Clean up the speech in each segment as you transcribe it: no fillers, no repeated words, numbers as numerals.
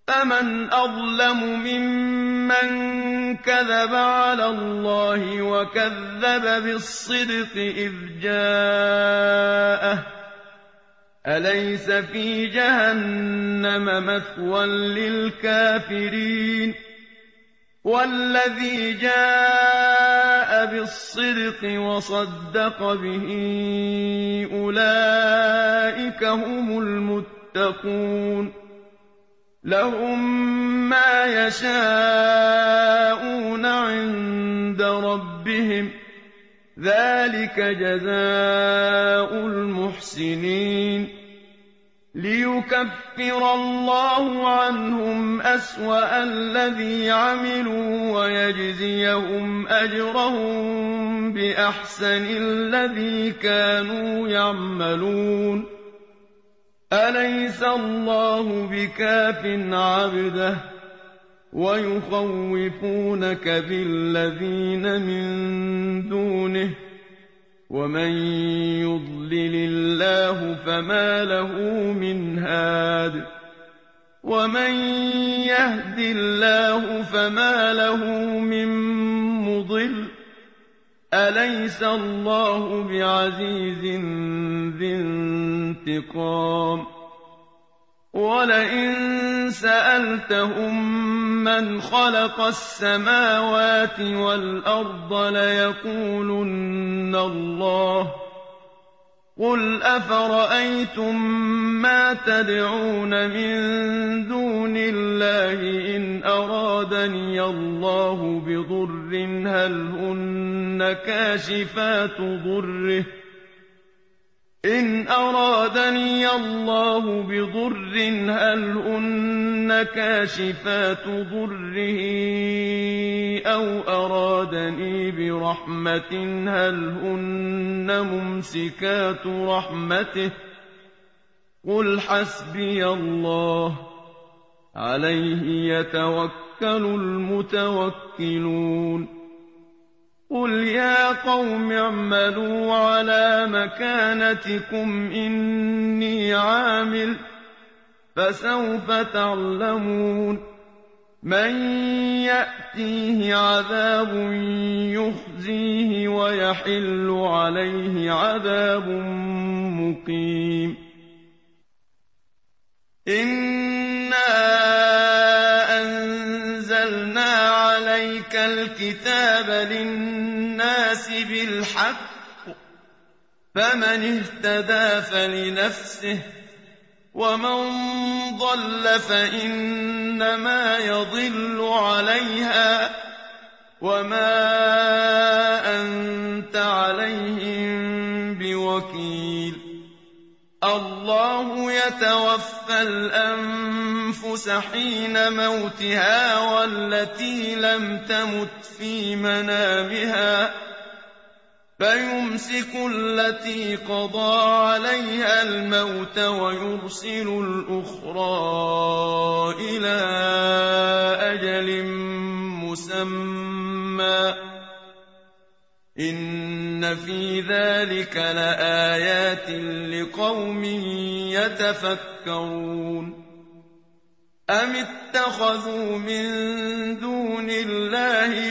فمن أظلم ممن كذب على الله وكذب بالصدق إذ جاءه أليس في جهنم مثوى للكافرين والذي جاء بالصدق وصدق به أولئك هم المتقون لهم ما يشاءون عند ربهم ذلك جزاء المحسنين ليكفر الله عنهم أسوأ الذي عملوا ويجزيهم أجرهم بأحسن الذي كانوا يعملون أليس الله بكاف عبده ويخوفونك بالذين من دونه ومن يضلل الله فما له من هاد ومن يهد الله فما له من مضل أليس الله بعزيز ذي انتقام ولئن سألتهم من خلق السماوات والأرض ليقولن الله قل أفرأيتم ما تدعون من دون الله إن أرادني الله بضر هل هن كاشفات ضره إن أرادني الله بضر هل هن كاشفات ضره أو أرادني برحمة هل هن ممسكات رحمته قل حسبي الله عليه يتوكل المتوكلون قل يا قوم اعملوا على مكانتكم إني عامل فسوف تعلمون من يأتيه عذاب يخزيه ويحل عليه عذاب مقيم إنا أنزلنا عليك الكتاب للناس بالحق فمن اهتدى فلنفسه ومن ضل فإنما يضل عليها وما أنت عليهم بوكيل الله يتوفى الأنفس حين موتها والتي لم تمت في منامها فيمسك التي قضى عليها الموت ويرسل الأخرى إلى أجل مسمى إن في ذلك لآيات لقوم يتفكرون أم اتخذوا من دون الله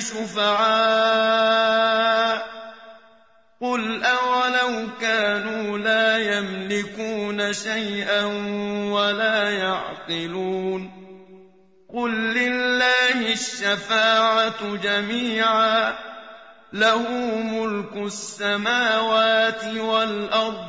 شفعاء قل أولو كانوا لا يملكون شيئا ولا يعقلون قل لله الشفاعة جميعا له ملك السماوات والأرض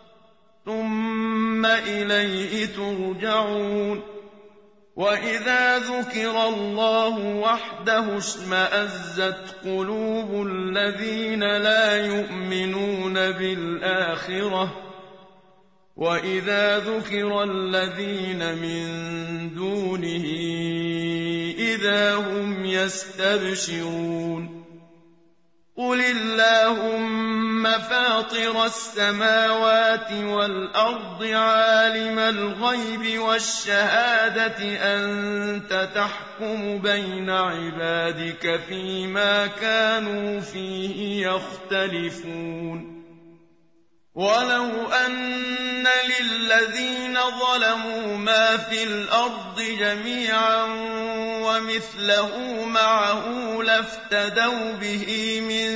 ثم إليه ترجعون وإذا ذكر الله وحده اشمأزت قلوب الذين لا يؤمنون بالآخرة وإذا ذكر الذين من دونه إذا هم يستبشرون قل اللهم فاطر السماوات والأرض عالم الغيب والشهادة أنت تحكم بين عبادك فيما كانوا فيه يختلفون وَلَوْ أَنَّ لِلَّذِينَ ظَلَمُوا مَا فِي الْأَرْضِ جَمِيعًا وَمِثْلَهُ مَعَهُ لَافْتَدَوْا بِهِ مِن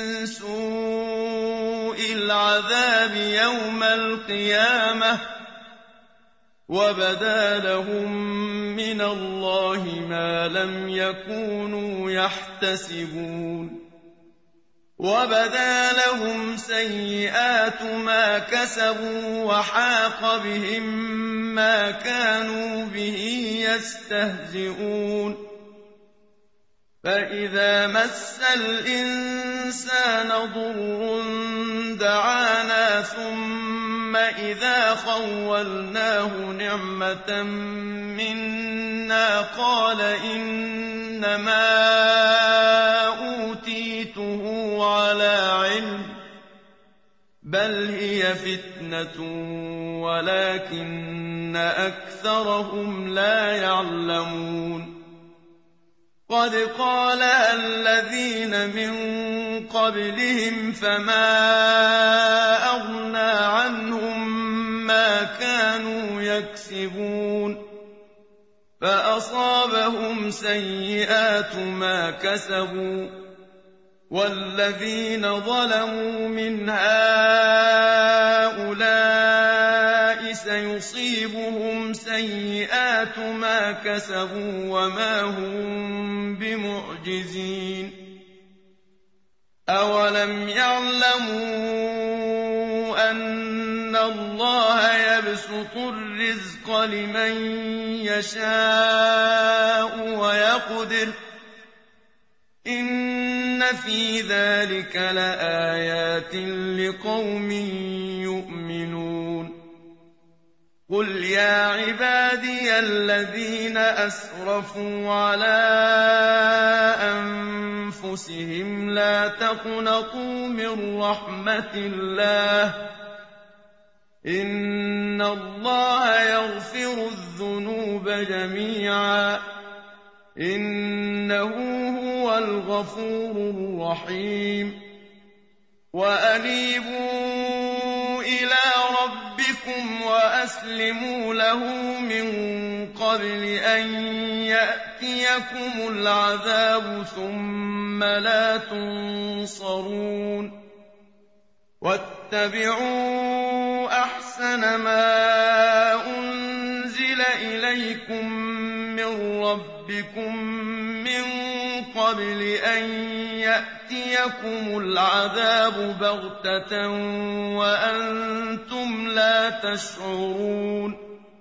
سُوءِ الْعَذَابِ يَوْمَ الْقِيَامَةِ ۚ وَبَدَا لَهُم مِّنَ اللَّهِ مَا لَمْ يَكُونُوا يَحْتَسِبُونَ وَبَدَا لَهُمْ سَيِّئَاتُ مَا كَسَبُوا وَحَاقَ بِهِم مَّا كَانُوا بِهِ يَسْتَهْزِئُونَ فَإِذَا مَسَّ الْإِنسَانَ ضُرٌّ دَعَانَا ثُمَّ إِذَا خَوَّلْنَاهُ نِعْمَةً مِّنَّا قَالَ إِنَّمَا أُوتِيتُهُ عَلَىٰ عِلْمٍ ۚ بَلْ هِيَ فِتْنَةٌ وَلَٰكِنَّ أَكْثَرَهُمْ لَا يَعْلَمُونَ قَدْ قَالَهَا الَّذِينَ مِن قَبْلِهِمْ فَمَا أَغْنَىٰ عَنْهُم مَّا كَانُوا يَكْسِبُونَ فَأَصَابَهُمْ سَيِّئَاتُ مَا كَسَبُوا ۚ وَالَّذِينَ ظَلَمُوا مِنْ هَٰؤُلَاءِ سَيُصِيبُهُمْ سَيِّئَاتُ مَا كَسَبُوا وَمَا هُم بِمُعْجِزِينَ أَوَلَمْ يَعْلَمُوا أَنَّ اللَّهَ يَبْسُطُ الرِّزْقَ لِمَن يَشَاءُ وَيَقْدِرُ ۚ إِنَّ فِي ذَٰلِكَ لَآيَاتٍ لِّقَوْمٍ يُؤْمِنُونَ قُلْ يَا عِبَادِيَ الَّذِينَ أَسْرَفُوا عَلَىٰ أَنفُسِهِمْ لَا تَقْنَطُوا مِن رَّحْمَةِ اللَّهِ ۚ إِنَّ اللَّهَ يَغْفِرُ الذُّنُوبَ جَمِيعًا ۚ إِنَّهُ هُوَ الْغَفُورُ الرَّحِيمُ وَأَنِيبُوا إِلَىٰ رَبِّكُمْ وَأَسْلِمُوا لَهُ مِن قَبْلِ أَن يَأْتِيَكُمُ الْعَذَابُ ثُمَّ لَا تُنصَرُونَ وَاتَّبِعُوا أَحْسَنَ مَا أُنزِلَ إِلَيْكُم مِّن رَّبِّكُم مِّن قَبْلِ أَن يَأْتِيَكُمُ الْعَذَابُ بَغْتَةً وَأَنتُمْ لَا تَشْعُرُونَ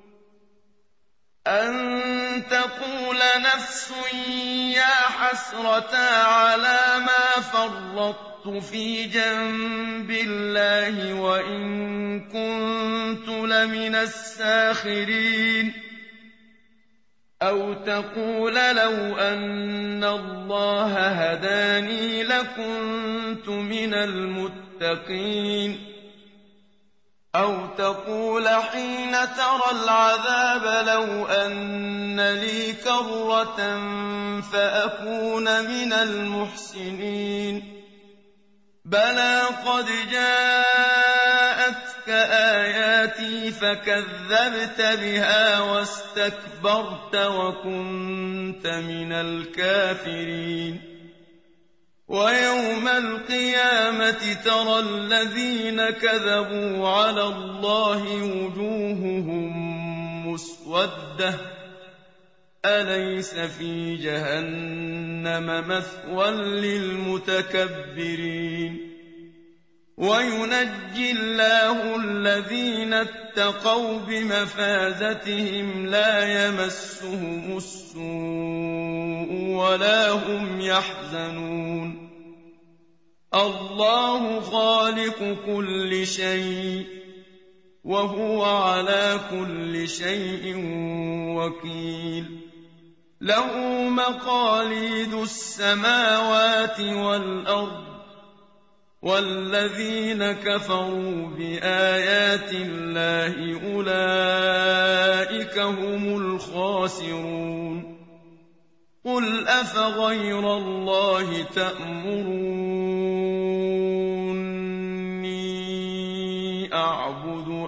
أَن تَقُولَ نَفْسٌ يَا حَسْرَتَا عَلَىٰ مَا فَرَّطتُ فِي جَنبِ اللَّهِ وَإِن كُنتُ لَمِنَ السَّاخِرِينَ أَوْ تَقُولَ لَوْ أَنَّ اللَّهَ هَدَانِي لَكُنتُ مِنَ الْمُتَّقِينَ أَوْ تَقُولَ حِينَ تَرَى الْعَذَابَ لَوْ أَنَّ لِي كَرَّةً فَأَكُونَ مِنَ الْمُحْسِنِينَ بَلَىٰ قَدْ جَاءَتْكَ آيَاتِي فَكَذَّبْتَ بِهَا وَاسْتَكْبَرْتَ وَكُنتَ مِنَ الْكَافِرِينَ وَيَوْمَ الْقِيَامَةِ تَرَى الَّذِينَ كَذَبُوا عَلَى اللَّهِ وُجُوهُهُم مُّسْوَدَّةٌ أَلَيْسَ فِي جَهَنَّمَ مَثْوًى لِّلْمُتَكَبِّرِينَ وَيُنَجِّي اللَّهُ الَّذِينَ اتَّقَوْا بِمَفَازَتِهِمْ لَا يَمَسُّهُمُ السُّوءُ وَلَا هُمْ يَحْزَنُونَ اللَّهُ خَالِقُ كُلِّ شَيْءٍ وَهُوَ عَلَىٰ كُلِّ شَيْءٍ وَكِيلٌ لَّهُ مَقَالِيدُ السَّمَاوَاتِ وَالْأَرْضِ وَالَّذِينَ كَفَرُوا بِآيَاتِ اللَّهِ أُولَٰئِكَ هُمُ الْخَاسِرُونَ قُلْ أَفَغَيْرَ اللَّهِ تَأْمُرُونِّي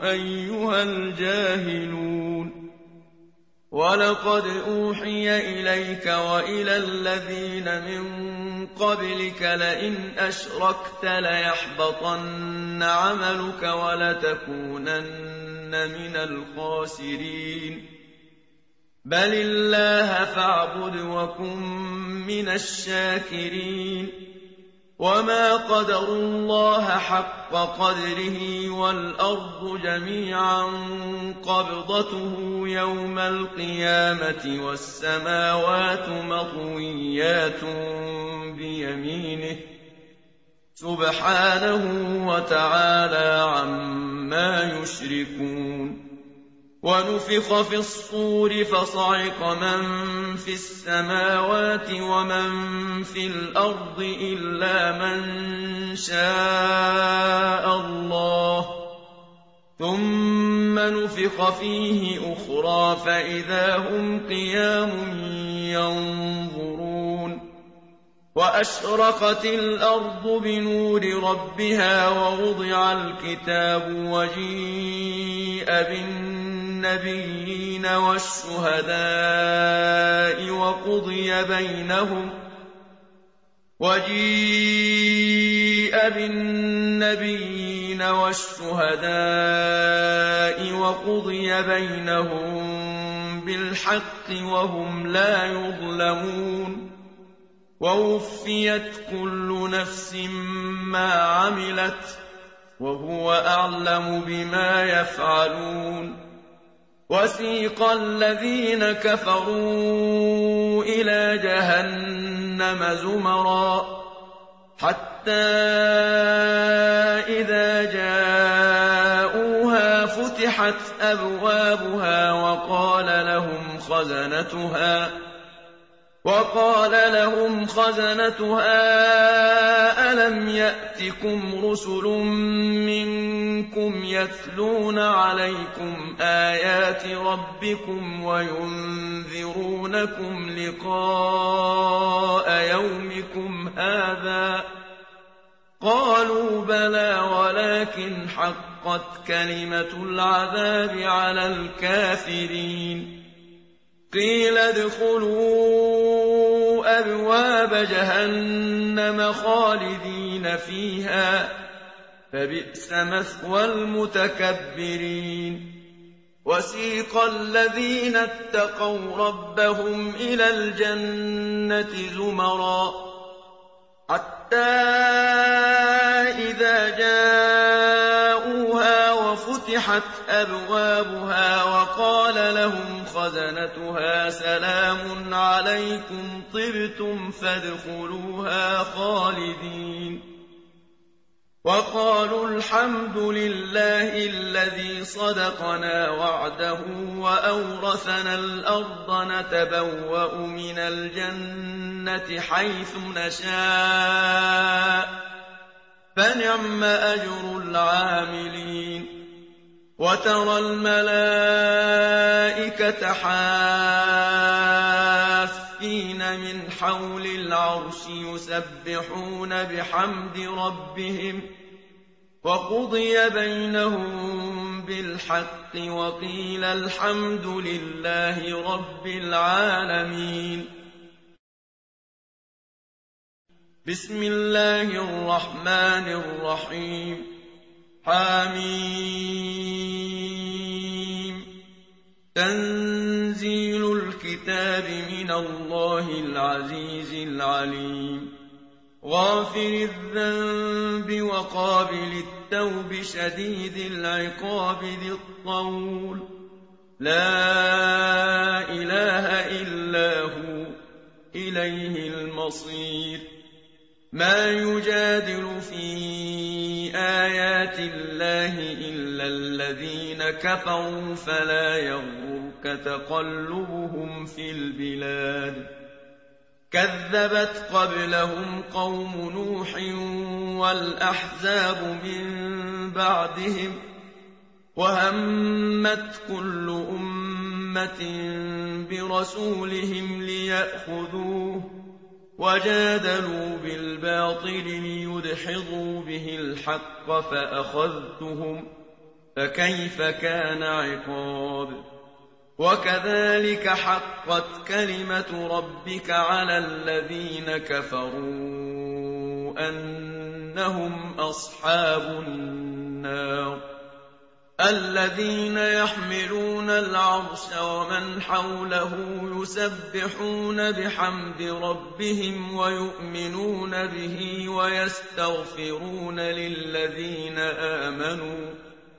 أيها الجاهلون ولقد أوحي إليك وإلى الذين من قبلك لئن أشركت ليحبطن عملك ولتكونن من الخاسرين بل الله فاعبد وكن من الشاكرين وما قدروا الله حق قدره والأرض جميعا قبضته يوم القيامة والسماوات مطويات بيمينه سبحانه وتعالى عما يشركون ونفخ في الصور فصعق من في السماوات ومن في الأرض إلا من شاء الله ثم نفخ فيه أخرى فإذا هم قيام ينظرون وأشرقت الأرض بنور ربها ووضع الكتاب وجيء بالنبيين والشهداء وقضي بينهم بالحق وهم لا يظلمون ووفيت كل نفس ما عملت وهو أعلم بما يفعلون وسيق الذين كفروا إلى جهنم زمرا حتى إذا جاءوها فتحت أبوابها وقال لهم خزنتها ألم يأتكم رسل منكم يتلون عليكم آيات ربكم وينذرونكم لقاء يومكم هذا قالوا بلى ولكن حقت كلمة العذاب على الكافرين قيل ادخلوا أبواب جهنم خالدين فيها فبئس مثوى المتكبرين وسيق الذين اتقوا ربهم إلى الجنة زمرا حتى إذا جاءوها وفتحت أبوابها وقال لهم خزنتها سلام عليكم طبتم فادخلوها خالدين وقالوا الحمد لله الذي صدقنا وعده وأورثنا الأرض نتبوأ من الجنة حيث نشاء فنعم أجر العاملين وترى الملائكة حافين من حول العرش يسبحون بحمد ربهم وقضي بينهم بالحق وقيل الحمد لله رب العالمين بسم الله الرحمن الرحيم حميم تنزيل الكتاب من الله العزيز العليم غافر الذنب وقابل التوب شديد العقاب ذي الطول لا إله إلا هو إليه المصير ما يجادل في آيات الله إلا الذين كفروا فلا يغرك تقلبهم في البلاد كذبت قبلهم قوم نوح والأحزاب من بعدهم وهمت كل أمة برسولهم ليأخذوه وجادلوا بالباطل ليدحضوا به الحق فكيف كان عقاب وكذلك حقت كلمة ربك على الذين كفروا أنهم أصحاب النار الذين يحملون العرش ومن حوله يسبحون بحمد ربهم ويؤمنون به ويستغفرون للذين آمنوا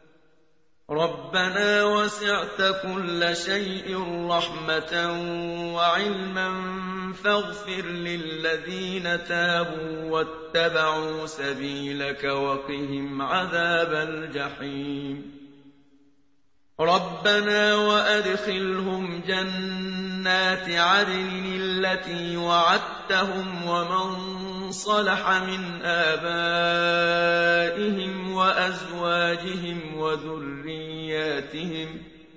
ربنا وسعت كل شيء رحمة وعلما فاغفر للذين تابوا واتبعوا سبيلك وقهم عذاب الجحيم ربنا وأدخلهم جنات عدن التي وعدتهم ومن صلح من آبائهم وأزواجهم وذرياتهم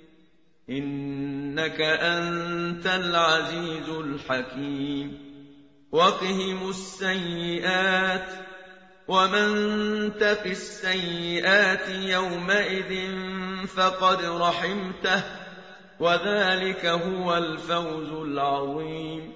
إنك أنت العزيز الحكيم وقهم السيئات ومن تق السيئات يومئذ فقد رحمته وذلك هو الفوز العظيم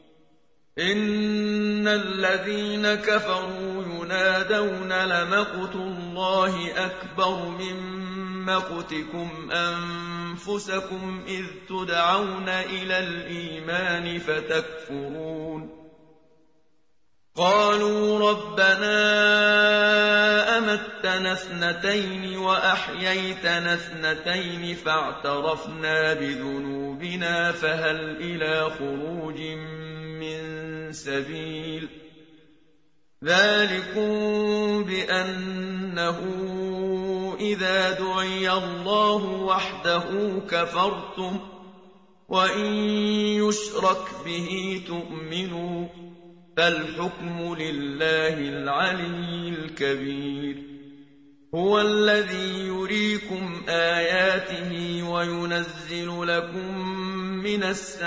إن الذين كفروا ينادون لمقت الله أكبر من مقتكم أنفسكم إذ تدعون إلى الإيمان فتكفرون قالوا ربنا أمتنا اثنتين وأحييتنا اثنتين فاعترفنا بذنوبنا فهل إلى خروج من سبيل ذلكم بأنه إذا دعي الله وحده كفرتم وإن يشرك به تؤمنوا فالحكم لله العلي الكبير هو الذي يريكم آياته وينزل لكم من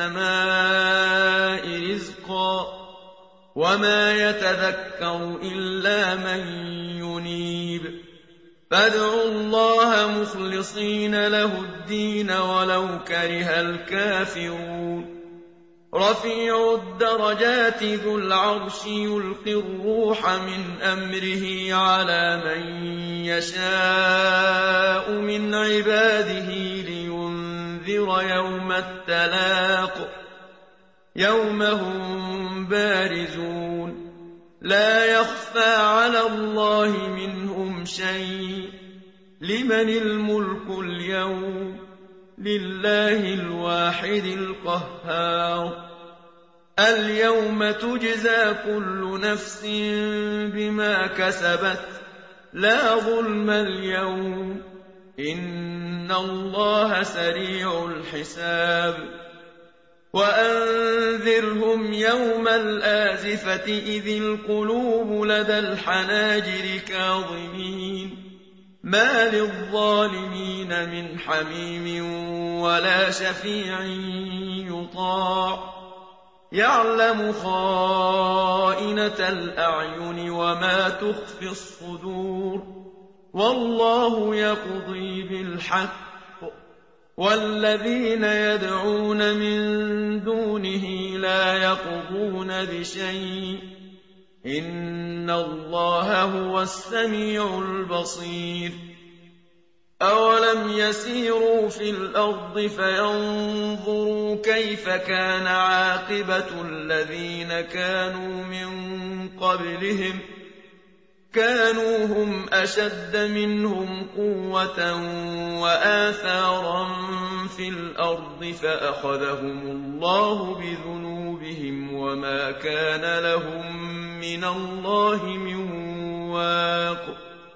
السماء رزقا وما يتذكر إلا من ينيب فادعوا الله مخلصين له الدين ولو كره الكافرون رفيع الدرجات ذو العرش يلقي الروح من أمره على من يشاء من عباده لينذر يوم التلاق يوم هم بارزون لا يخفى على الله منهم شيء لمن الملك اليوم لله الواحد القهار اليوم تجزى كل نفس بما كسبت لا ظلم اليوم إن الله سريع الحساب وأنذرهم يوم الآزفة إذ القلوب لدى الحناجر كاظمين ما للظالمين من حميم ولا شفيع يطاع يعلم خائنة الأعين وما تخفي الصدور والله يقضي بالحق والذين يدعون من دونه لا يقضون بشيء إن الله هو السميع البصير أولم يسيروا في الأرض فينظروا كيف كان عاقبة الذين كانوا من قبلهم كانوا هم أشد منهم قوة وآثارا في الأرض فأخذهم الله بذنوبهم وما كان لهم من الله من واق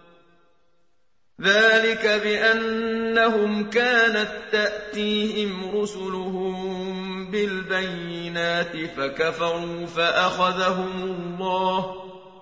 ذلك بأنهم كانت تأتيهم رسلهم بالبينات فكفروا فأخذهم الله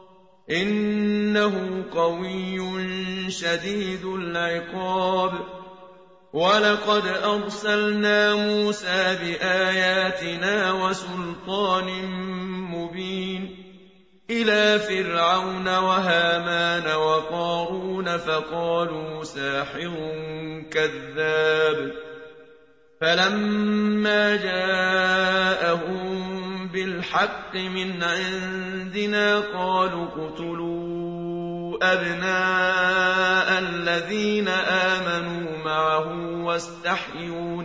إنه قوي شديد العقاب ولقد أرسلنا موسى بآياتنا وسلطان مبين إلى فرعون وهامان وقارون فقالوا ساحر كذاب فلما جاءهم بالحق من عندنا قالوا اقتلوا أبناء الذين آمنوا معه واستحيوا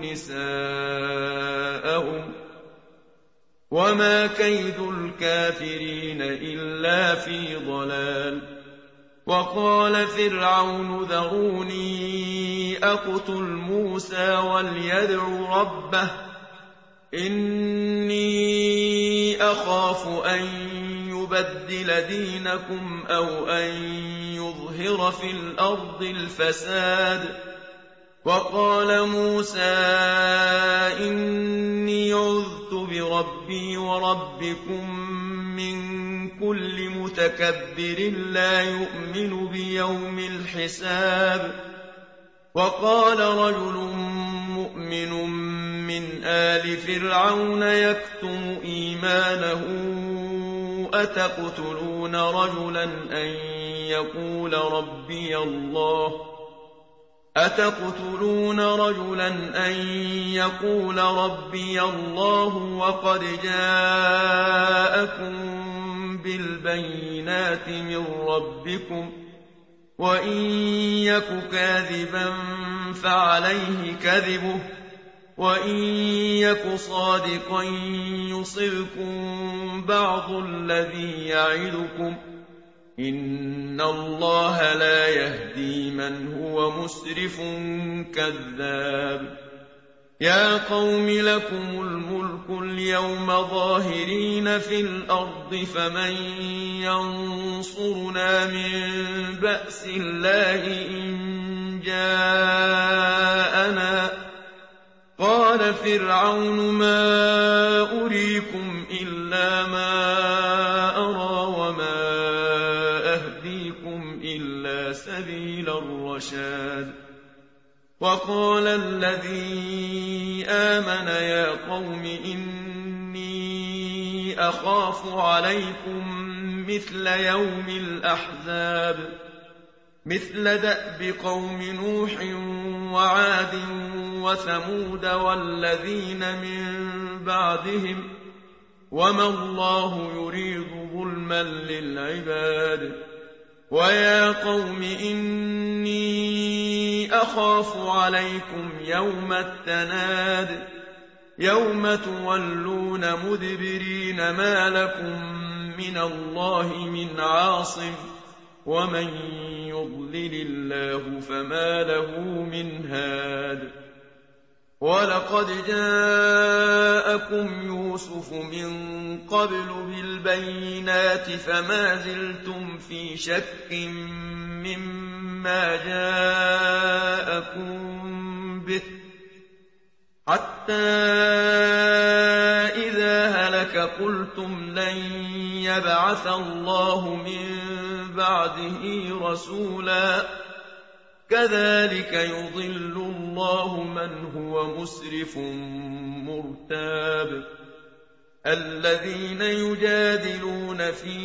نساءهم وما كيد الكافرين إلا في ضلال وقال فرعون ذروني أقتل موسى وليدع ربه إني أخاف أن يبدل دينكم أو أن يظهر في الأرض الفساد وقال موسى إني عذت بربي وربكم من كل متكبر لا يؤمن بيوم الحساب وقال رجل مؤمن من آل فرعون يكتم إيمانه أتقتلون رجلا أن يقول ربي الله وقد جاءكم بالبينات من ربكم وإن يك كاذبا فعليه كذبه وإن يك صادقا يصبكم بعض الذي يعدكم إن الله لا يهدي من هو مسرف كذاب يا قوم لكم الملك اليوم ظاهرين في الأرض فمن ينصرنا من بأس الله إن جاءنا قال فرعون ما أريكم إلا ما أرى وما أهديكم إلا سبيل الرشاد وقال الذي آمن يا قوم إني أخاف عليكم مثل يوم الأحزاب مثل دأب قوم نوح وعاد وثمود والذين من بعدهم وما الله يريد ظلما للعباد ويا قوم إني أخاف عليكم يوم التناد يوم تولون مدبرين ما لكم من الله من عاصم ومن يضلل الله فما له من هاد ولقد جاءكم يوسف من قبل بالبينات فما زلتم في شك مما جاءكم به حتى إذا هلك قلتم لن يبعث الله من بعده رسولا كذلك يضل الله من هو مسرف مرتاب الذين يجادلون في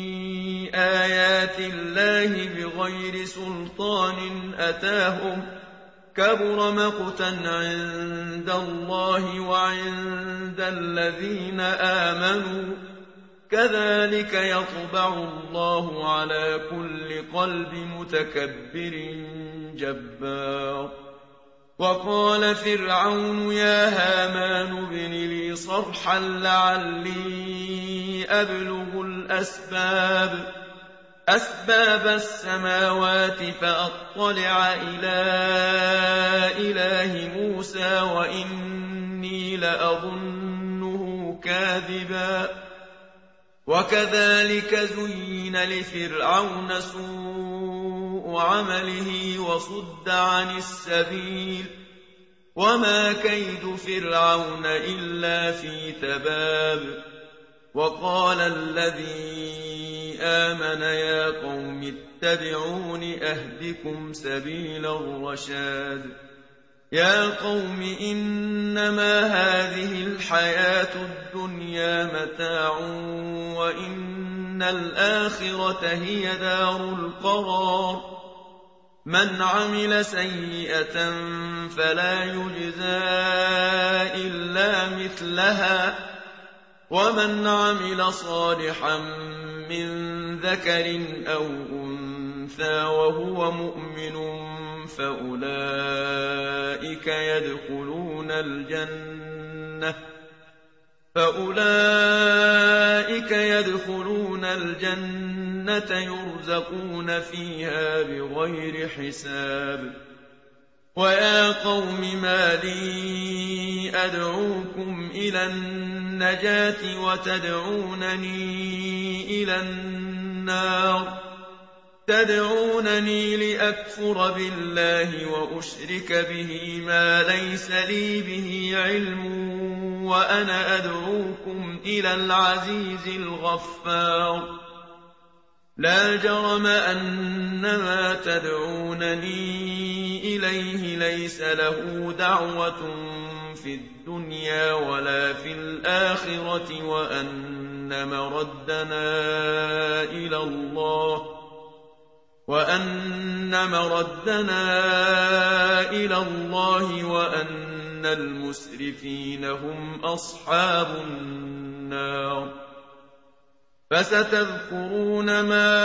آيات الله بغير سلطان أتاهم كبر مقتا عند الله وعند الذين آمنوا كذلك يطبع الله على كل قلب متكبر جبار وقال فرعون يا هامان ابن لي صرحا لعلي أبلغ أسباب السماوات فأطلع إلى إله موسى وإني لأظنه كاذبا وكذلك زين لفرعون سوء عمله وصد عن السبيل وما كيد فرعون إلا في تباب وقال الذي آمن يا قوم اتبعون أهدكم سبيل الرشاد يا قوم إنما هذه الحياة الدنيا متاع وإن الآخرة هي دار القرار من عمل سيئة فلا يجزى إلا مثلها ومن عمل صالحا من ذكر أو أنثى وهو مؤمن فأولئك يدخلون الجنة يرزقون فيها بغير حساب ويا قوم ما لي أدعوكم إلى النجاة وتدعونني إلى النار تدعونني لأكفر بالله وأشرك به ما ليس لي به علم وأنا أدعوكم إلى العزيز الغفار لا جرم أن ما تدعونني إليه ليس له دعوة في الدنيا ولا في الآخرة وأن مردنا إلى الله وأن المسرفين هم أصحاب النار فستذكرون ما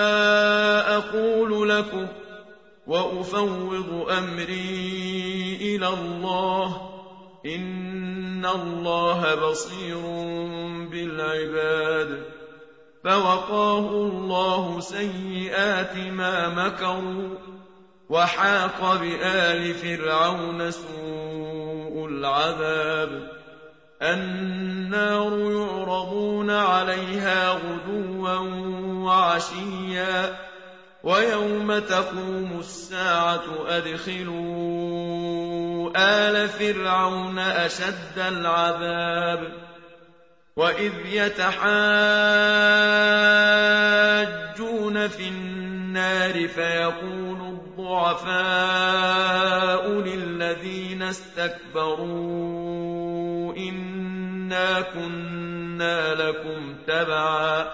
أقول لكم وأفوض أمري إلى الله إن الله بصير بالعباد فوقاه الله سيئات ما مكروا وحاق بآل فرعون سوء العذاب النار يعرضون عليها غدوا وعشيا ويوم تقوم الساعة أدخلوا آل فرعون أشد العذاب وإذ يتحاجون في النار فيقول الضعفاء للذين استكبروا إنا كنا لكم تبعا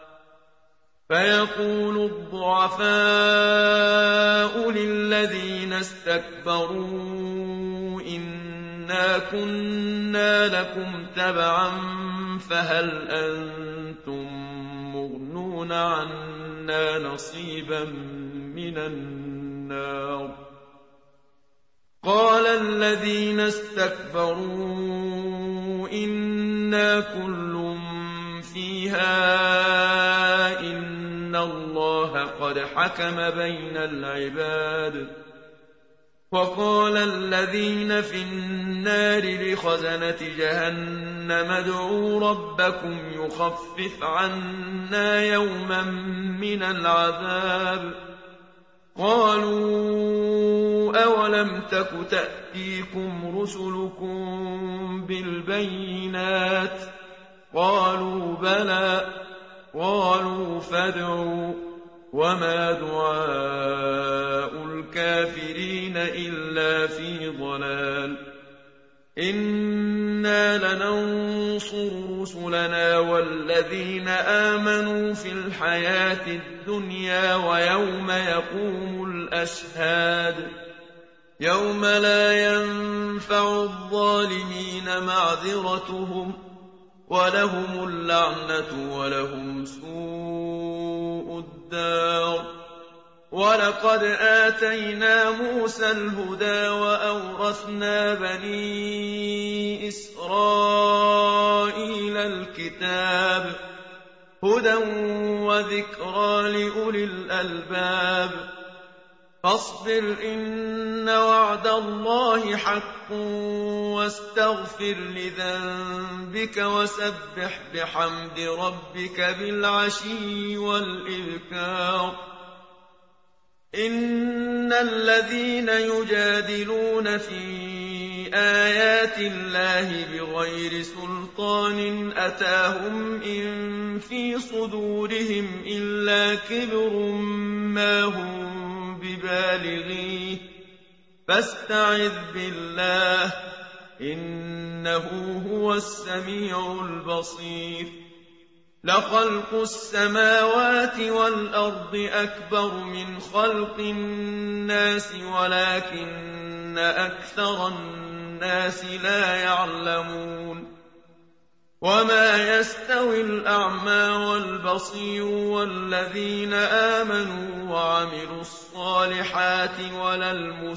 فهل أنتم مغنون عنا نصيبا من النار قال الذين استكبروا إنا كل فيها إن الله قد حكم بين العباد وقال الذين في النار لخزنة جهنم ادعوا ربكم يخفف عنا يوما من العذاب قالوا أولم تك تأتيكم رسلكم بالبينات قالوا بلى قالوا فادعوا وما دعاء الكافرين إلا في ضلال إنا لننصر رسلنا والذين آمنوا في الحياة الدنيا ويوم يقوم الأشهاد يوم لا ينفع الظالمين معذرتهم ولهم اللعنة ولهم سوء الدار ولقد آتينا موسى الهدى وأورثنا بني إسرائيل الكتاب هدى وذكرى لأولي الألباب فاصبر إن وعد الله حق واستغفر لذنبك وسبح بحمد ربك بالعشي والإبكار إن الذين يجادلون في آيات الله بغير سلطان أتاهم إن في صدورهم إلا كبر ما هم ببالغيه فاستعذ بالله إنه هو السميع البصير لخلق السماوات والأرض أكبر من خلق الناس ولكن أكثر الناس لا يعلمون وما يستوي الأعمى والبصير والذين آمنوا وعملوا الصالحات ولا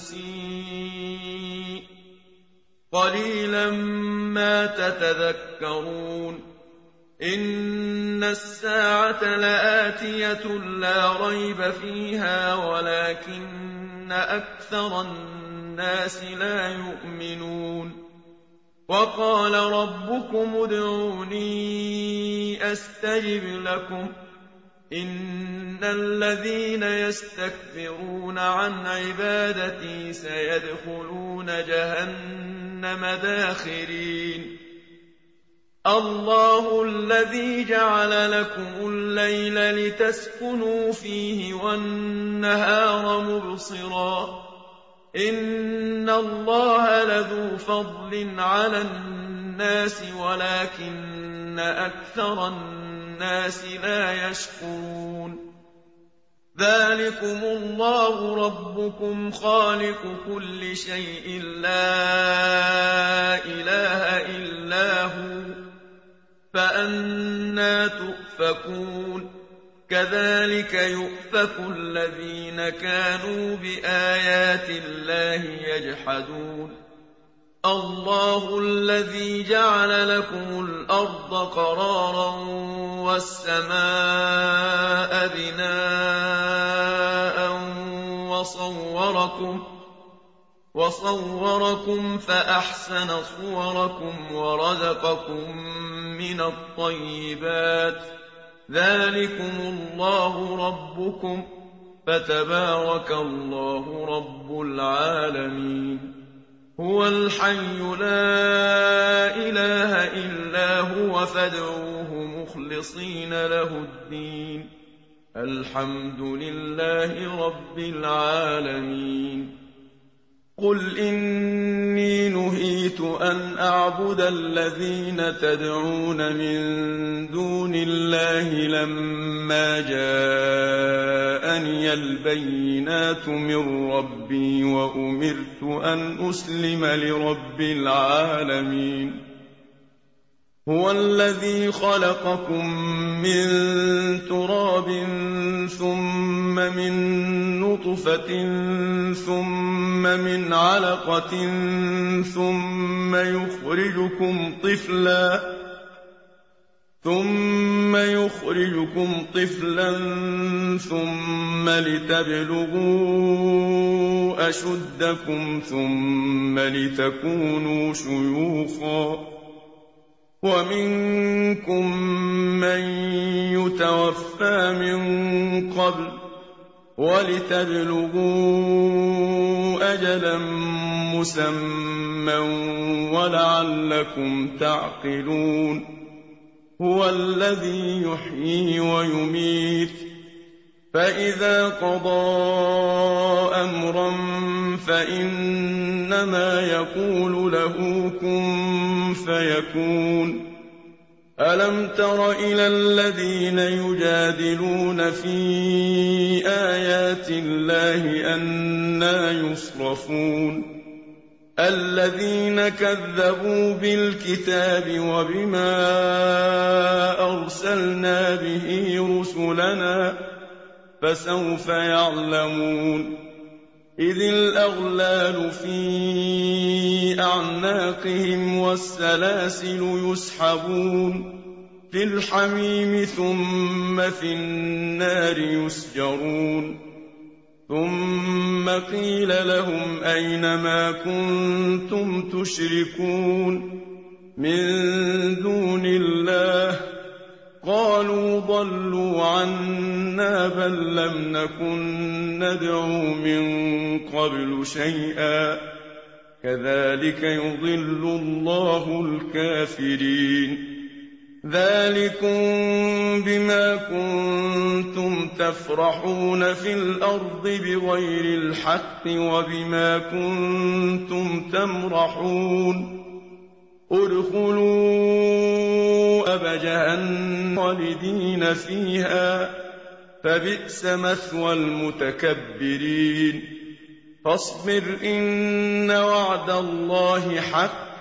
المسيء قليلا ما تتذكرون إن الساعة لآتية لا ريب فيها ولكن أكثر الناس لا يؤمنون وقال ربكم ادعوني أستجب لكم إن الذين يستكبرون عن عبادتي سيدخلون جهنم داخرين الله الذي جعل لكم الليل لتسكنوا فيه والنهار مبصرا إن الله لذو فضل على الناس ولكن أكثر الناس لا يشكرون ذلكم الله ربكم خالق كل شيء لا إله إلا هو فأنى تؤفكون كذلك يؤفك الذين كانوا بآيات الله يجحدون الله الذي جعل لكم الأرض قرارا والسماء بناء وصوركم فأحسن صوركم ورزقكم من الطيبات ذلكم الله ربكم فتبارك الله رب العالمين هو الحي لا إله إلا هو فادعوه مخلصين له الدين الحمد لله رب العالمين قل إني نهيت أن أعبد الذين تدعون من دون الله لما جاءني البينات من ربي وأمرت أن أسلم لرب العالمين هو الذي خلقكم من تراب ثم من نطفة ثم من علقة ثم يخرجكم طفلا ثم لتبلغوا أشدكم ثم لتكونوا شيوخا ومنكم من يتوفى من قبل ولتبلغوا أجلا مسمى ولعلكم تعقلون هو الذي يحيي ويميت فإذا قضى أمرا فإنما يقول له كن فيكون ألم تر إلى الذين يجادلون في آيات الله أنى يصرفون الذين كذبوا بالكتاب وبما أرسلنا به رسلنا فسوف يعلمون إذ الأغلال في أعناقهم والسلاسل يسحبون في الحميم ثم في النار يسجرون ثم قيل لهم أين ما كنتم تشركون من دون الله قالوا ضلوا عنا بل لم نكن ندعو من قبل شيئا كذلك يضل الله الكافرين ذلكم بما كنتم تفرحون في الأرض بغير الحق وبما كنتم تمرحون ادخلوا أبواب جهنم خالدين فيها فبئس مثوى المتكبرين فاصبر إن وعد الله حق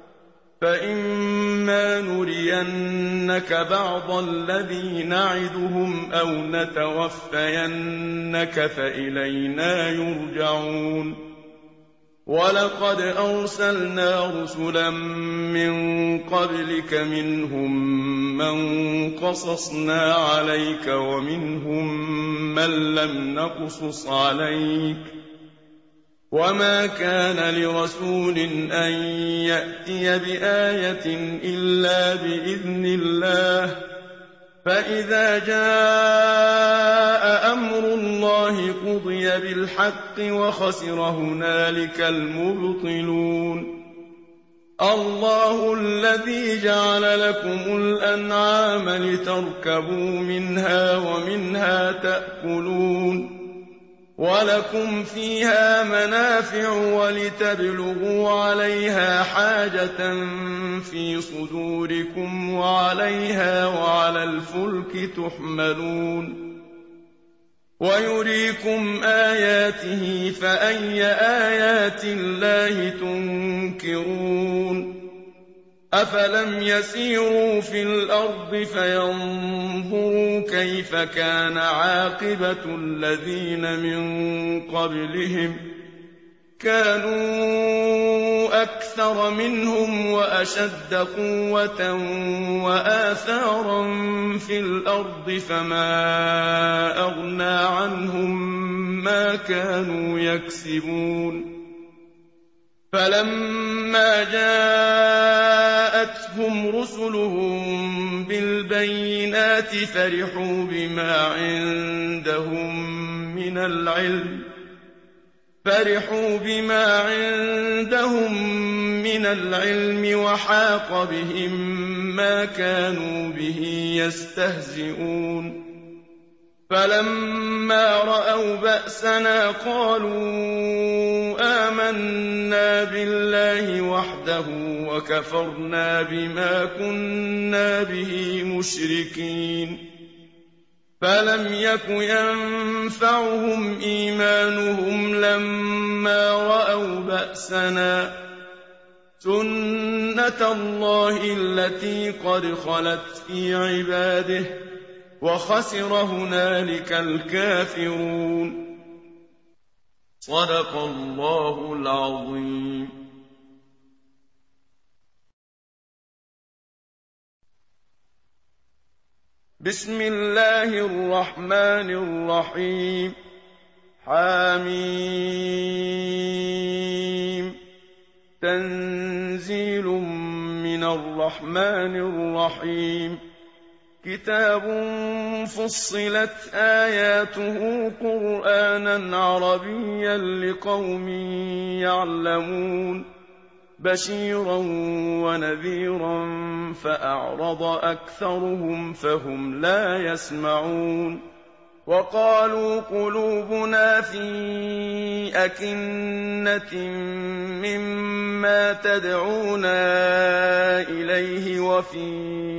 فإما نرينك بعض الذي نعدهم أو نتوفينك فإلينا يرجعون ولقد أرسلنا رسلا من قبلك منهم من قصصنا عليك ومنهم من لم نقصص عليك وما كان لرسول أن يأتي بآية إلا بإذن الله فإذا جاء أمر الله قضي بالحق وخسر هنالك المبطلون الله الذي جعل لكم الأنعام لتركبوا منها ومنها تأكلون ولكم فيها منافع ولتبلغوا عليها حاجة في صدوركم وعليها وعلى الفلك تحملون ويريكم آياته فأي آيات الله تنكرون أفلم يسيروا في الأرض فينظروا كيف كان عاقبة الذين من قبلهم كانوا أكثر منهم وأشد قوة وآثارا في الأرض فما أغنى عنهم ما كانوا يكسبون فلما جاءتهم رسلهم بالبينات فرحوا بما عندهم من العلم وحاق بهم ما كانوا به يستهزئون فلما رأوا بأسنا قالوا آمنا بالله وحده وكفرنا بما كنا به مشركين فلم يك ينفعهم إيمانهم لما رأوا بأسنا سنة الله التي قد خلت في عباده وخسر هنالك الكافرون صدق الله العظيم. بسم الله الرحمن الرحيم حميم تنزيل من الرحمن الرحيم كتاب فصلت آياته قرآنا عربيا لقوم يعلمون بشيرا ونذيرا فأعرض أكثرهم فهم لا يسمعون وقالوا قلوبنا في أكنة مما تدعونا إليه وفي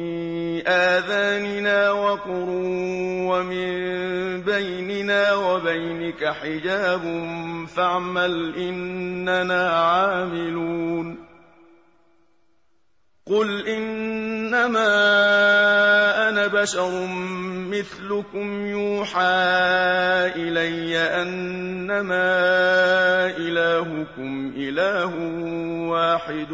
آذاننا وقر ومن بيننا وبينك حجاب فاعمل إننا عاملون قل إنما أنا بشر مثلكم يوحى إلي أنما إلهكم إله واحد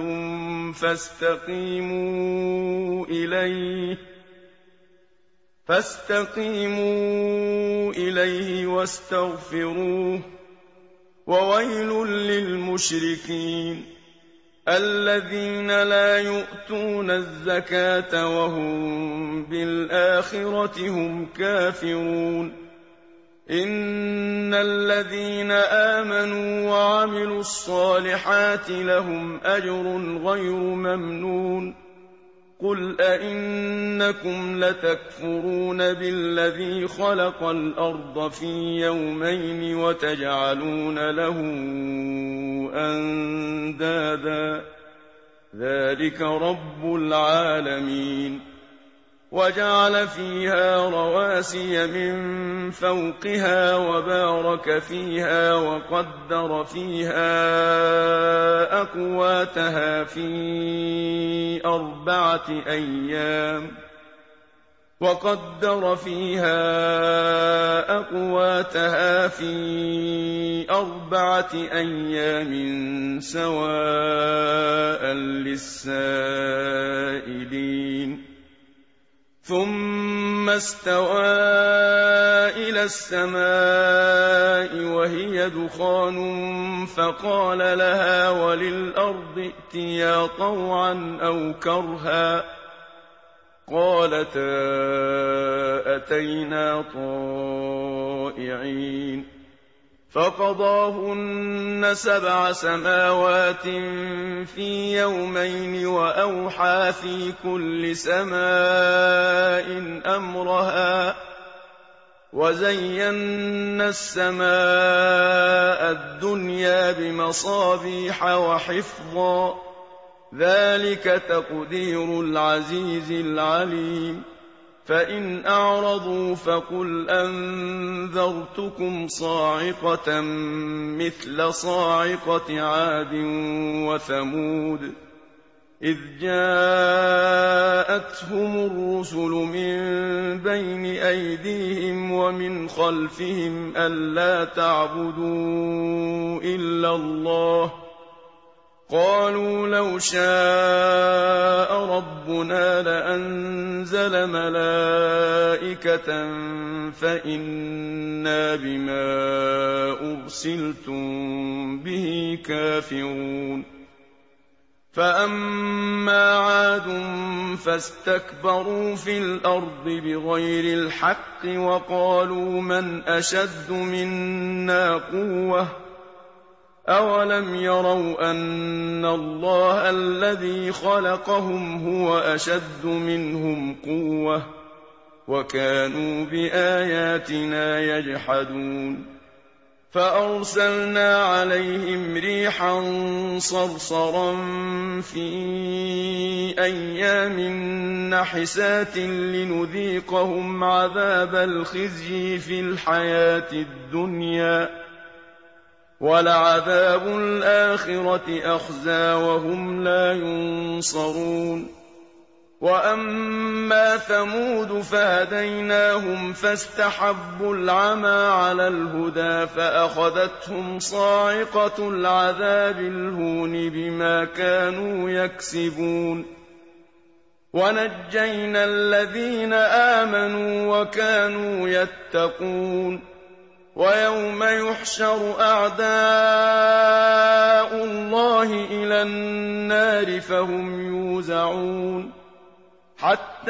فاستقيموا إليه واستغفروه وويل للمشركين الذين لا يؤتون الزكاة وهم بالآخرة هم كافرون إن الذين آمنوا وعملوا الصالحات لهم أجر غير ممنون قُلْ أَئِنَّكُمْ لَتَكْفُرُونَ بِالَّذِي خَلَقَ الْأَرْضَ فِي يَوْمَيْنِ وَتَجْعَلُونَ لَهُ أَندَادًا ۚ ذَٰلِكَ رَبُّ الْعَالَمِينَ وَجَعَلَ فِيهَا رَوَاسِيَ مِن فَوْقِهَا وَبَارَكَ فِيهَا وَقَدَّرَ فِيهَا أَقْوَاتَهَا فِي أَرْبَعَةِ أَيَّامٍ سَوَاءً لِّلسَّائِلِينَ ثُمَّ اسْتَوَىٰ إِلَى السَّمَاءِ وَهِيَ دُخَانٌ فَقَالَ لَهَا وَلِلْأَرْضِ ائْتِيَا طَوْعًا أَوْ كَرْهًا قَالَتَا أَتَيْنَا طَائِعِينَ فَقَضَاهُنَّ 7 سَمَاوَاتٍ فِي يَوْمَيْنِ وَأَوْحَىٰ فِي كُلِّ سَمَاءٍ أَمْرَهَا ۚ وَزَيَّنَّا السَّمَاءَ الدُّنْيَا بِمَصَابِيحَ وَحِفْظًا ۚ ذَٰلِكَ تَقْدِيرُ الْعَزِيزِ الْعَلِيمِ فَإِنْ أَعْرَضُوا فَقُلْ أَنذَرْتُكُمْ صَاعِقَةً مِّثْلَ صَاعِقَةِ عَادٍ وَثَمُودَ إِذْ جَاءَتْهُمُ الرُّسُلُ مِن بَيْنِ أَيْدِيهِمْ وَمِنْ خَلْفِهِمْ أَلَّا تَعْبُدُوا إِلَّا اللَّهَ ۖ قَالُوا لَوْ شَاءَ رَبُّنَا لَأَنزَلَ مَلَائِكَةً فَإِنَّا بِمَا أُرْسِلْتُم بِهِ كَافِرُونَ فَأَمَّا عَادٌ فَاسْتَكْبَرُوا فِي الْأَرْضِ بِغَيْرِ الْحَقِّ وَقَالُوا مَنْ أَشَدُّ مِنَّا قُوَّةً ۖ أَوَلَمْ يَرَوْا أَنَّ اللَّهَ الَّذِي خَلَقَهُمْ هُوَ أَشَدُّ مِنْهُمْ قُوَّةً ۖ وَكَانُوا بِآيَاتِنَا يَجْحَدُونَ فَأَرْسَلْنَا عَلَيْهِمْ رِيحًا صَرْصَرًا فِي أَيَّامٍ نَّحِسَاتٍ لِّنُذِيقَهُمْ عَذَابَ الْخِزْيِ فِي الْحَيَاةِ الدُّنْيَا ۖ وَلَعَذَابُ الْآخِرَةِ أَخْزَىٰ وَهُمْ لَا يُنصَرُونَ وَأَمَّا ثَمُودُ فَهَدَيْنَاهُمْ فَاسْتَحَبُّوا الْعَمَىٰ عَلَى الْهُدَىٰ فَأَخَذَتْهُمْ صَاعِقَةُ الْعَذَابِ الْهُونِ بِمَا كَانُوا يَكْسِبُونَ وَنَجَّيْنَا الَّذِينَ آمَنُوا وَكَانُوا يَتَّقُونَ وَيَوْمَ يُحْشَرُ أَعْدَاءُ اللَّهِ إِلَى النَّارِ فَهُمْ يُوزَعُونَ حَتَّىٰ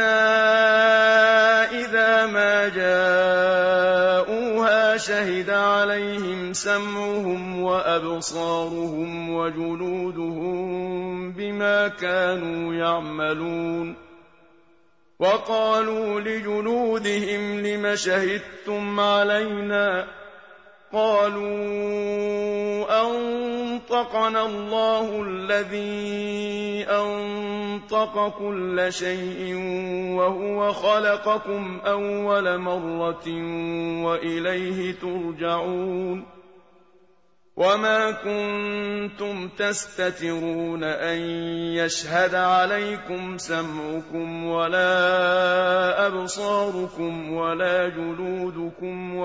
إِذَا مَا جَاءُوهَا شَهِدَ عَلَيْهِمْ سَمْعُهُمْ وَأَبْصَارُهُمْ وَجُلُودُهُم بِمَا كَانُوا يَعْمَلُونَ وَقَالُوا لِجُلُودِهِمْ لِمَ شَهِدتُّمْ عَلَيْنَا ۖ قَالُوا أَنطَقَنَا اللَّهُ الَّذِي أَنطَقَ كُلَّ شَيْءٍ وَهُوَ خَلَقَكُمْ أَوَّلَ مَرَّةٍ وَإِلَيْهِ تُرْجَعُونَ وَمَا كُنتُمْ تَسْتَتِرُونَ أَن يَشْهَدَ عَلَيْكُمْ سَمْعُكُمْ وَلَا أَبْصَارُكُمْ وَلَا جُلُودُكُمْ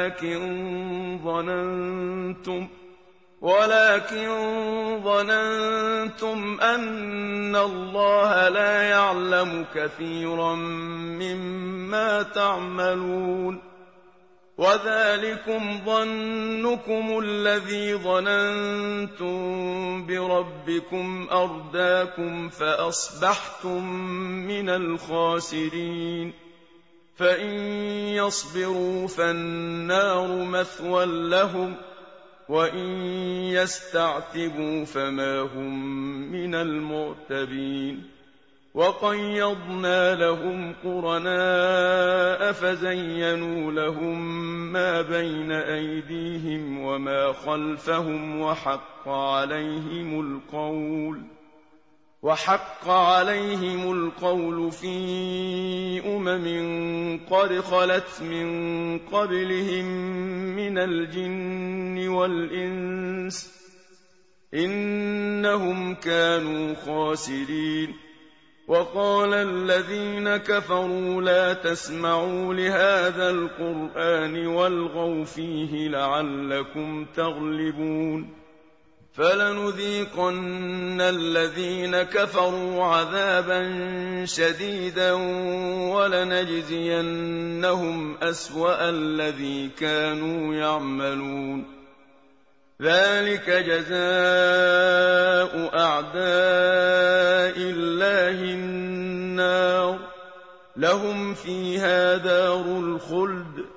وَلَٰكِن ظَنَنتُمْ أَنَّ اللَّهَ لَا يَعْلَمُ كَثِيرًا مِّمَّا تَعْمَلُونَ وَذَٰلِكُمْ ظَنُّكُمُ الَّذِي ظَنَنتُم بِرَبِّكُمْ أَرْدَاكُمْ فَأَصْبَحْتُم مِّنَ الْخَاسِرِينَ فَإِن يَصْبِرُوا فَالنَّارُ مَثْوًى لَّهُمْ وَإِن يَسْتَعْتِبُوا فَمَا هُم مِّنَ الْمُعْتَبِينَ وقيضنا لهم قرناء فزينوا لهم ما بين أيديهم وما خلفهم وحق عليهم القول في قد خلت من قبلهم من الجن والإنس إنهم كانوا خاسرين. وقال الذين كفروا لا تسمعوا لهذا القرآن والغوا فيه لعلكم تغلبون. فلنذيقن الذين كفروا عذابا شديدا ولنجزينهم أسوأ الذي كانوا يعملون. ذلك جزاء أعداء الله النار لهم فيها دار الخلد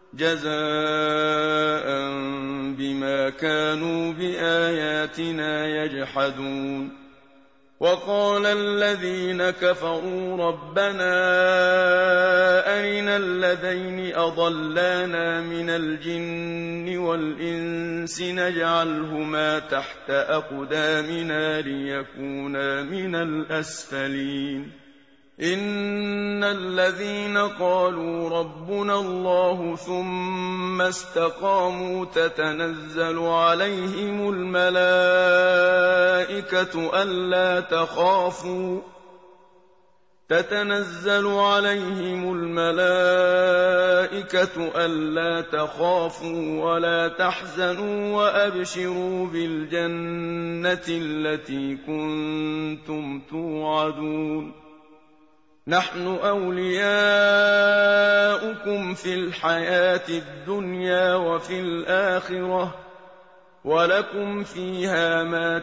جزاء بما كانوا بآياتنا يجحدون. وقال الذين كفروا ربنا أرنا الذين أضلانا من الجن والإنس نجعلهما تحت أقدامنا ليكونا من الأسفلين. إن الذين قالوا ربنا الله ثم استقاموا تتنزل عليهم الملائكة ألا تخافوا ولا تحزنوا وأبشروا بالجنة التي كنتم توعدون. نحن أولياؤكم في الحياة الدنيا وفي الآخرة ولكم فيها ما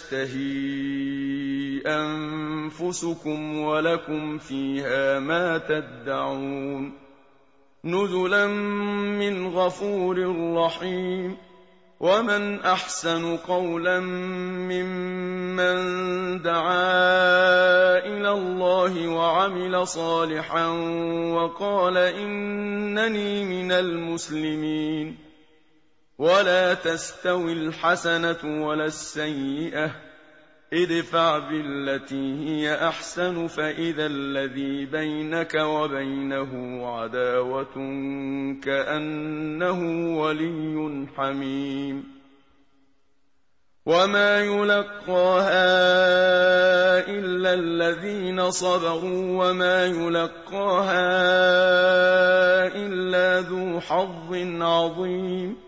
تشتهي أنفسكم ولكم فيها ما تدعون. نزلا من غفور رحيم. ومن أحسن قولا ممن دعا إلى الله وعمل صالحا وقال إنني من المسلمين. ولا تستوي الحسنة ولا السيئة ادفع بالتي هي أحسن فإذا الذي بينك وبينه عداوة كأنه ولي حميم. وما يلقاها إلا الذين صبروا وما يلقاها إلا ذو حظ عظيم.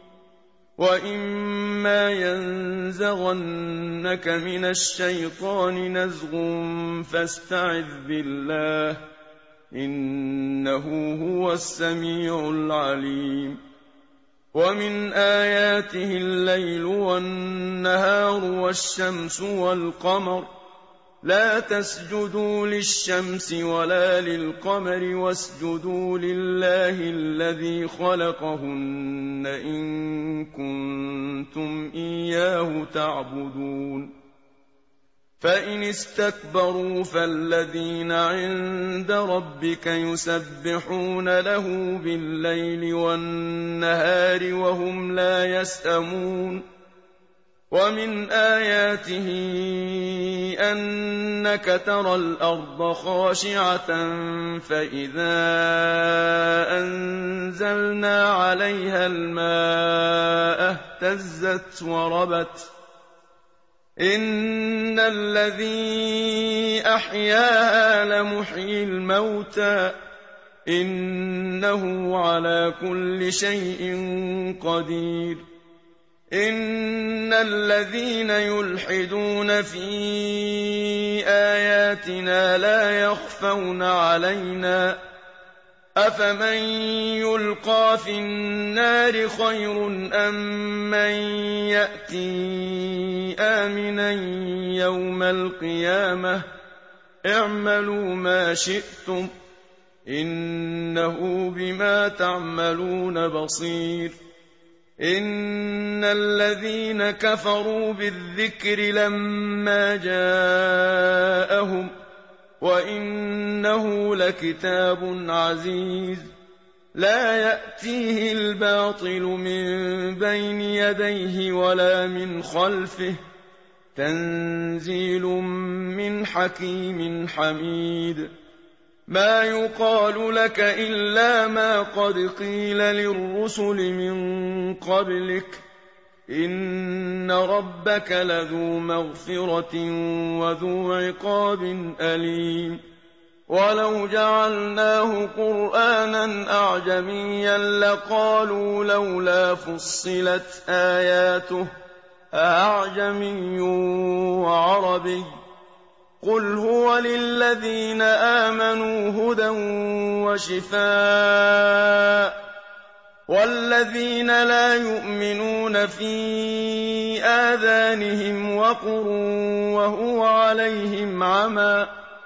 وإما ينزغنك من الشيطان نزغ فاستعذ بالله إنه هو السميع العليم. ومن آياته الليل والنهار والشمس والقمر لا تسجدوا للشمس ولا للقمر واسجدوا لله الذي خلقهن إن كنتم إياه تعبدون. فإن استكبروا فالذين عند ربك يسبحون له بالليل والنهار وهم لا يسأمون. ومن آياته أنك ترى الأرض خاشعة فإذا أنزلنا عليها الماء اهتزت وربت. إن الذي أحياها لمحيي الموتى إنه على كل شيء قدير. إن الذين يلحدون في آياتنا لا يخفون علينا أفمن يلقى في النار خير أم من يأتي آمنا يوم القيامة اعملوا ما شئتم إنه بما تعملون بصير. إن الذين كفروا بالذكر لما جاءهم وإنه لكتاب عزيز لا يأتيه الباطل من بين يديه ولا من خلفه تنزيل من حكيم حميد ما يقال لك إلا ما قد قيل للرسل من قبلك إن ربك لذو مغفرة وذو عقاب أليم ولو جعلناه قرآنا أعجميا لقالوا لولا فصلت آياته أعجمي وعربي قل هو للذين آمنوا هدى وشفاء والذين لا يؤمنون في آذانهم وقر وهو عليهم عمى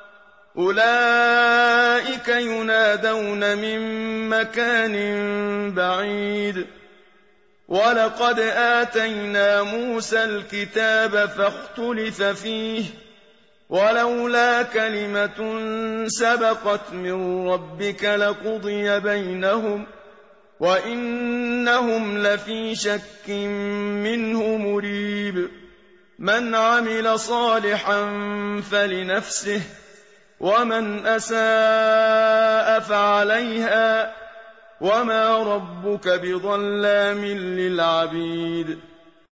أولئك ينادون من مكان بعيد ولقد آتينا موسى الكتاب فاختلف فيه ولولا كلمة سبقت من ربك لقضي بينهم وإنهم لفي شك منه مريب من عمل صالحا فلنفسه ومن أساء فعليها وما ربك بظلام للعبيد